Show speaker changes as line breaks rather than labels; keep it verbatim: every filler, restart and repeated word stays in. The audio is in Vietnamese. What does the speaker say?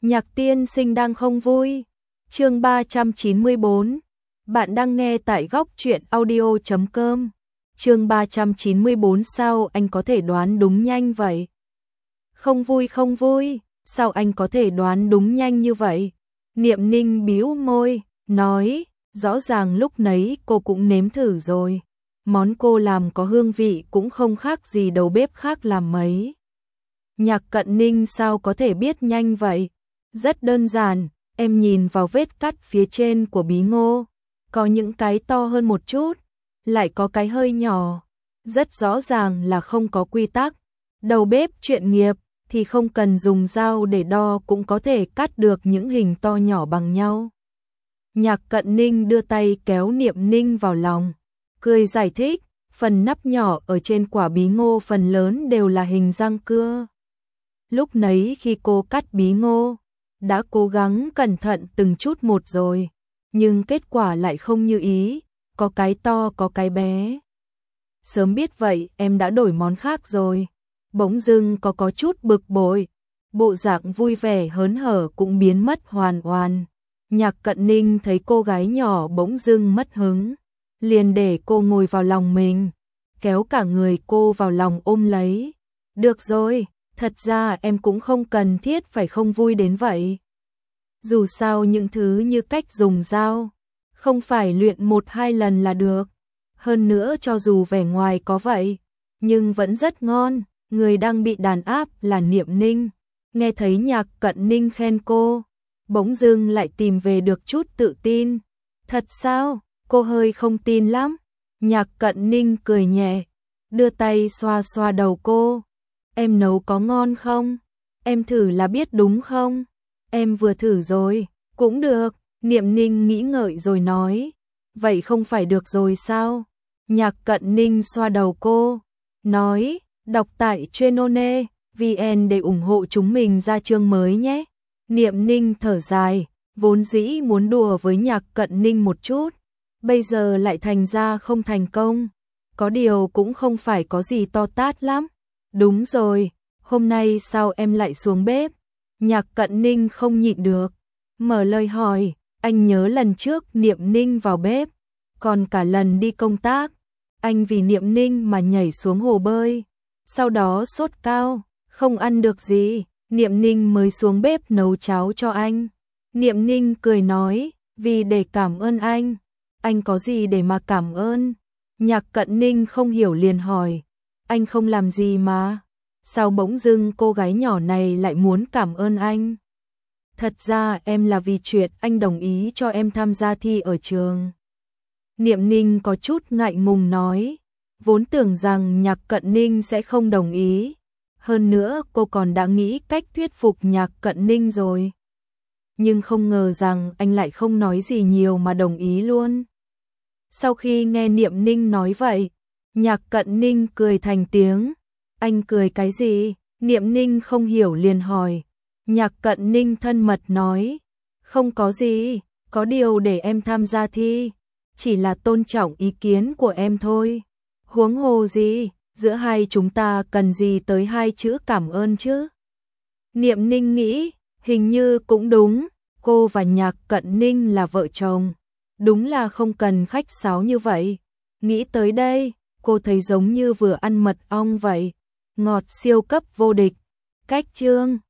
Nhạc tiên sinh đang không vui. Chương ba trăm chín mươi bốn. Bạn đang nghe tại góc truyện audio chấm com. Chương ba trăm chín mươi bốn, sao anh có thể đoán đúng nhanh vậy? Không vui không vui, sao anh có thể đoán đúng nhanh như vậy? Niệm Ninh bĩu môi, nói, rõ ràng lúc nấy cô cũng nếm thử rồi. Món cô làm có hương vị cũng không khác gì đầu bếp khác làm mấy. Nhạc Cận Ninh sao có thể biết nhanh vậy? Rất đơn giản, em nhìn vào vết cắt phía trên của bí ngô, có những cái to hơn một chút, lại có cái hơi nhỏ. Rất rõ ràng là không có quy tắc. Đầu bếp chuyên nghiệp thì không cần dùng dao để đo cũng có thể cắt được những hình to nhỏ bằng nhau. Nhạc Cận Ninh đưa tay kéo Niệm Ninh vào lòng, cười giải thích, phần nắp nhỏ ở trên quả bí ngô phần lớn đều là hình răng cưa. Lúc nấy khi cô cắt bí ngô, đã cố gắng cẩn thận từng chút một rồi, nhưng kết quả lại không như ý, có cái to có cái bé. Sớm biết vậy em đã đổi món khác rồi. Bỗng dưng có có chút bực bội, bộ dạng vui vẻ hớn hở cũng biến mất hoàn toàn. Nhạc Cận Ninh thấy cô gái nhỏ bỗng dưng mất hứng, liền để cô ngồi vào lòng mình, kéo cả người cô vào lòng ôm lấy. Được rồi, thật ra em cũng không cần thiết phải không vui đến vậy. Dù sao những thứ như cách dùng dao, không phải luyện một hai lần là được. Hơn nữa cho dù vẻ ngoài có vậy, nhưng vẫn rất ngon. Người đang bị đàn áp là Niệm Ninh. Nghe thấy Nhạc Cận Ninh khen cô, bỗng dưng lại tìm về được chút tự tin. Thật sao? Cô hơi không tin lắm. Nhạc Cận Ninh cười nhẹ, đưa tay xoa xoa đầu cô. Em nấu có ngon không? Em thử là biết đúng không? Em vừa thử rồi, cũng được. Niệm Ninh nghĩ ngợi rồi nói. Vậy không phải được rồi sao? Nhạc Cận Ninh xoa đầu cô, nói, đọc tại Trenone chấm vn để ủng hộ chúng mình ra chương mới nhé. Niệm Ninh thở dài, vốn dĩ muốn đùa với Nhạc Cận Ninh một chút, bây giờ lại thành ra không thành công. Có điều cũng không phải có gì to tát lắm. Đúng rồi, hôm nay sao em lại xuống bếp? Nhạc Cận Ninh không nhịn được, mở lời hỏi. Anh nhớ lần trước Niệm Ninh vào bếp, còn cả lần đi công tác, anh vì Niệm Ninh mà nhảy xuống hồ bơi, sau đó sốt cao, không ăn được gì, Niệm Ninh mới xuống bếp nấu cháo cho anh. Niệm Ninh cười nói, vì để cảm ơn anh. Anh có gì để mà cảm ơn? Nhạc Cận Ninh không hiểu liền hỏi, anh không làm gì mà, sao bỗng dưng cô gái nhỏ này lại muốn cảm ơn anh? Thật ra em là vì chuyện anh đồng ý cho em tham gia thi ở trường. Niệm Ninh có chút ngại ngùng nói, vốn tưởng rằng Nhạc Cận Ninh sẽ không đồng ý. Hơn nữa cô còn đã nghĩ cách thuyết phục Nhạc Cận Ninh rồi. Nhưng không ngờ rằng anh lại không nói gì nhiều mà đồng ý luôn. Sau khi nghe Niệm Ninh nói vậy, Nhạc Cận Ninh cười thành tiếng. Anh cười cái gì? Niệm Ninh không hiểu liền hỏi. Nhạc Cận Ninh thân mật nói, không có gì, có điều để em tham gia thi, chỉ là tôn trọng ý kiến của em thôi. Huống hồ gì, giữa hai chúng ta cần gì tới hai chữ cảm ơn chứ? Niệm Ninh nghĩ, hình như cũng đúng, cô và Nhạc Cận Ninh là vợ chồng, đúng là không cần khách sáo như vậy. Nghĩ tới đây, cô thấy giống như vừa ăn mật ong vậy, ngọt siêu cấp vô địch. Cách chương